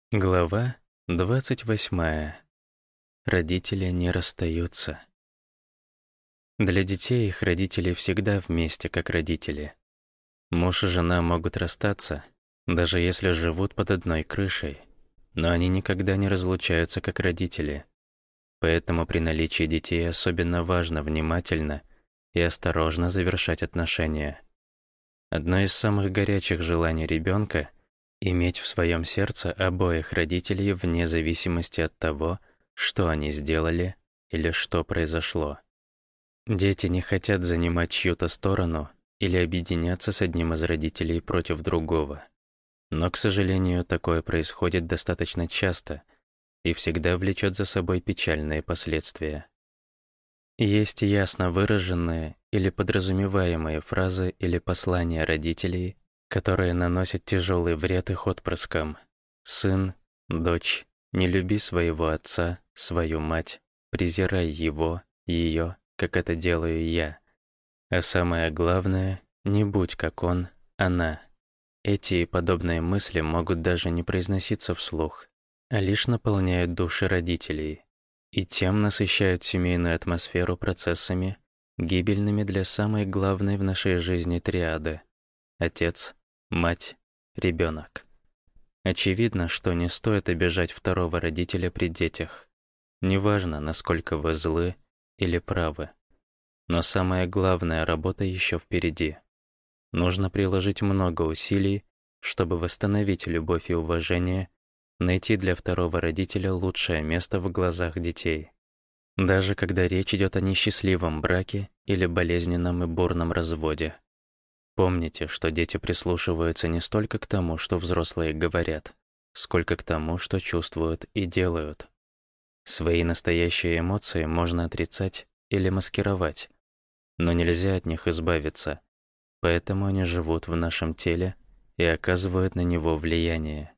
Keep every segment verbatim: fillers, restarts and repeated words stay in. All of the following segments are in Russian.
Глава двадцать восьмая. Родители не расстаются. Для детей их родители всегда вместе, как родители. Муж и жена могут расстаться, даже если живут под одной крышей, но они никогда не разлучаются, как родители. Поэтому при наличии детей особенно важно внимательно и осторожно завершать отношения. Одно из самых горячих желаний ребенка — иметь в своем сердце обоих родителей вне зависимости от того, что они сделали или что произошло. Дети не хотят занимать чью-то сторону или объединяться с одним из родителей против другого. Но, к сожалению, такое происходит достаточно часто и всегда влечет за собой печальные последствия. Есть ясно выраженные или подразумеваемые фразы или послания родителей, которые наносят тяжелый вред их отпрыскам. Сын, дочь, не люби своего отца, свою мать, презирай его, ее, как это делаю я. А самое главное, не будь как он, она. Эти и подобные мысли могут даже не произноситься вслух, а лишь наполняют души родителей и тем насыщают семейную атмосферу процессами, гибельными для самой главной в нашей жизни триады — отец, мать, ребенок. Очевидно, что не стоит обижать второго родителя при детях. Неважно, насколько вы злы или правы. Но самая главная работа еще впереди. Нужно приложить много усилий, чтобы восстановить любовь и уважение, найти для второго родителя лучшее место в глазах детей. Даже когда речь идет о несчастливом браке или болезненном и бурном разводе. Помните, что дети прислушиваются не столько к тому, что взрослые говорят, сколько к тому, что чувствуют и делают. Свои настоящие эмоции можно отрицать или маскировать, но нельзя от них избавиться, поэтому они живут в нашем теле и оказывают на него влияние.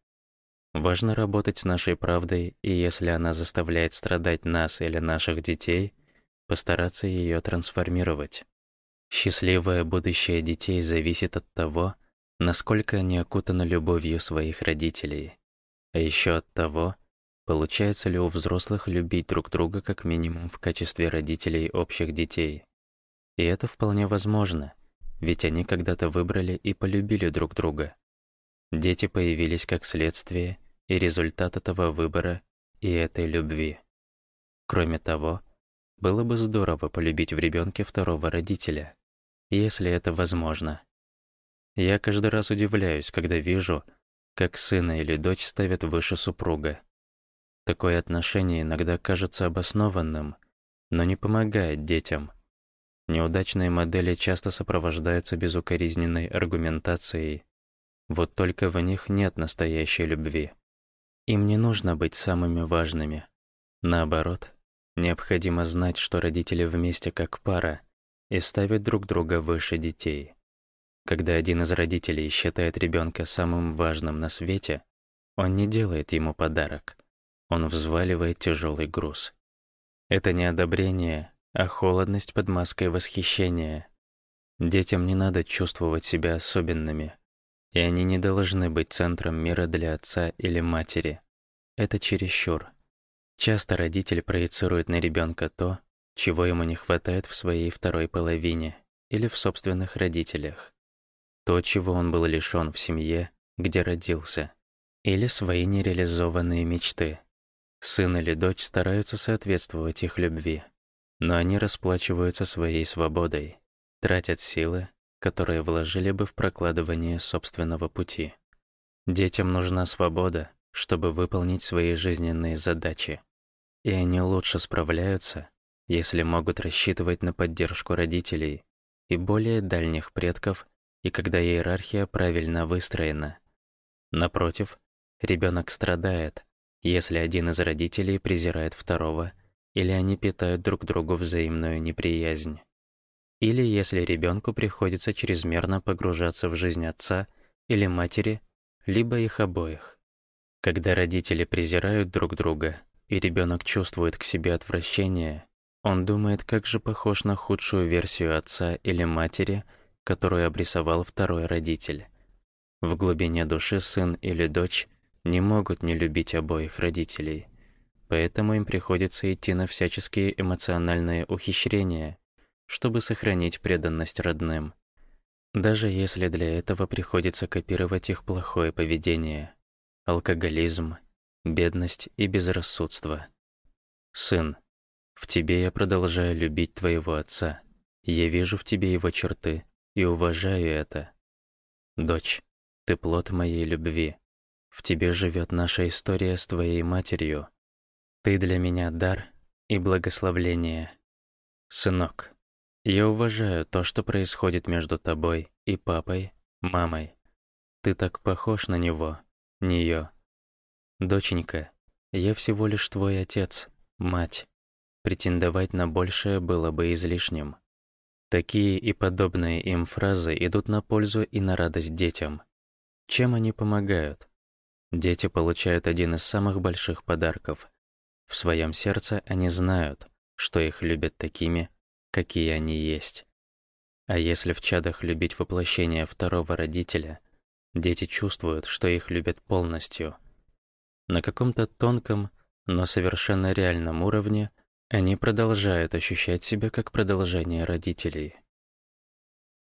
Важно работать с нашей правдой, и если она заставляет страдать нас или наших детей, постараться ее трансформировать. Счастливое будущее детей зависит от того, насколько они окутаны любовью своих родителей, а еще от того, получается ли у взрослых любить друг друга как минимум в качестве родителей общих детей. И это вполне возможно, ведь они когда-то выбрали и полюбили друг друга. Дети появились как следствие и результат этого выбора и этой любви. Кроме того, было бы здорово полюбить в ребенке второго родителя, если это возможно. Я каждый раз удивляюсь, когда вижу, как сына или дочь ставят выше супруга. Такое отношение иногда кажется обоснованным, но не помогает детям. Неудачные модели часто сопровождаются безукоризненной аргументацией. Вот только в них нет настоящей любви. Им не нужно быть самыми важными. Наоборот, необходимо знать, что родители вместе как пара и ставят друг друга выше детей. Когда один из родителей считает ребенка самым важным на свете, он не делает ему подарок. Он взваливает тяжелый груз. Это не одобрение, а холодность под маской восхищения. Детям не надо чувствовать себя особенными, и они не должны быть центром мира для отца или матери. Это чересчур. Часто родитель проецирует на ребенка то, чего ему не хватает в своей второй половине или в собственных родителях. То, чего он был лишен в семье, где родился, или свои нереализованные мечты. Сын или дочь стараются соответствовать их любви, но они расплачиваются своей свободой, тратят силы, которые вложили бы в прокладывание собственного пути. Детям нужна свобода, чтобы выполнить свои жизненные задачи, и они лучше справляются, если могут рассчитывать на поддержку родителей и более дальних предков, и когда иерархия правильно выстроена. Напротив, ребенок страдает, если один из родителей презирает второго, или они питают друг другу взаимную неприязнь. Или если ребенку приходится чрезмерно погружаться в жизнь отца или матери, либо их обоих. Когда родители презирают друг друга, и ребенок чувствует к себе отвращение, он думает, как же похож на худшую версию отца или матери, которую обрисовал второй родитель. В глубине души сын или дочь не могут не любить обоих родителей, поэтому им приходится идти на всяческие эмоциональные ухищрения, чтобы сохранить преданность родным, даже если для этого приходится копировать их плохое поведение, алкоголизм, бедность и безрассудство. Сын, в тебе я продолжаю любить твоего отца. Я вижу в тебе его черты и уважаю это. Дочь, ты плод моей любви. В тебе живет наша история с твоей матерью. Ты для меня дар и благословление. Сынок, я уважаю то, что происходит между тобой и папой, мамой. Ты так похож на него, нее. Доченька, я всего лишь твой отец, мать. Претендовать на большее было бы излишним. Такие и подобные им фразы идут на пользу и на радость детям. Чем они помогают? Дети получают один из самых больших подарков. В своем сердце они знают, что их любят такими, какие они есть. А если в чадах любить воплощение второго родителя, дети чувствуют, что их любят полностью. На каком-то тонком, но совершенно реальном уровне они продолжают ощущать себя как продолжение родителей.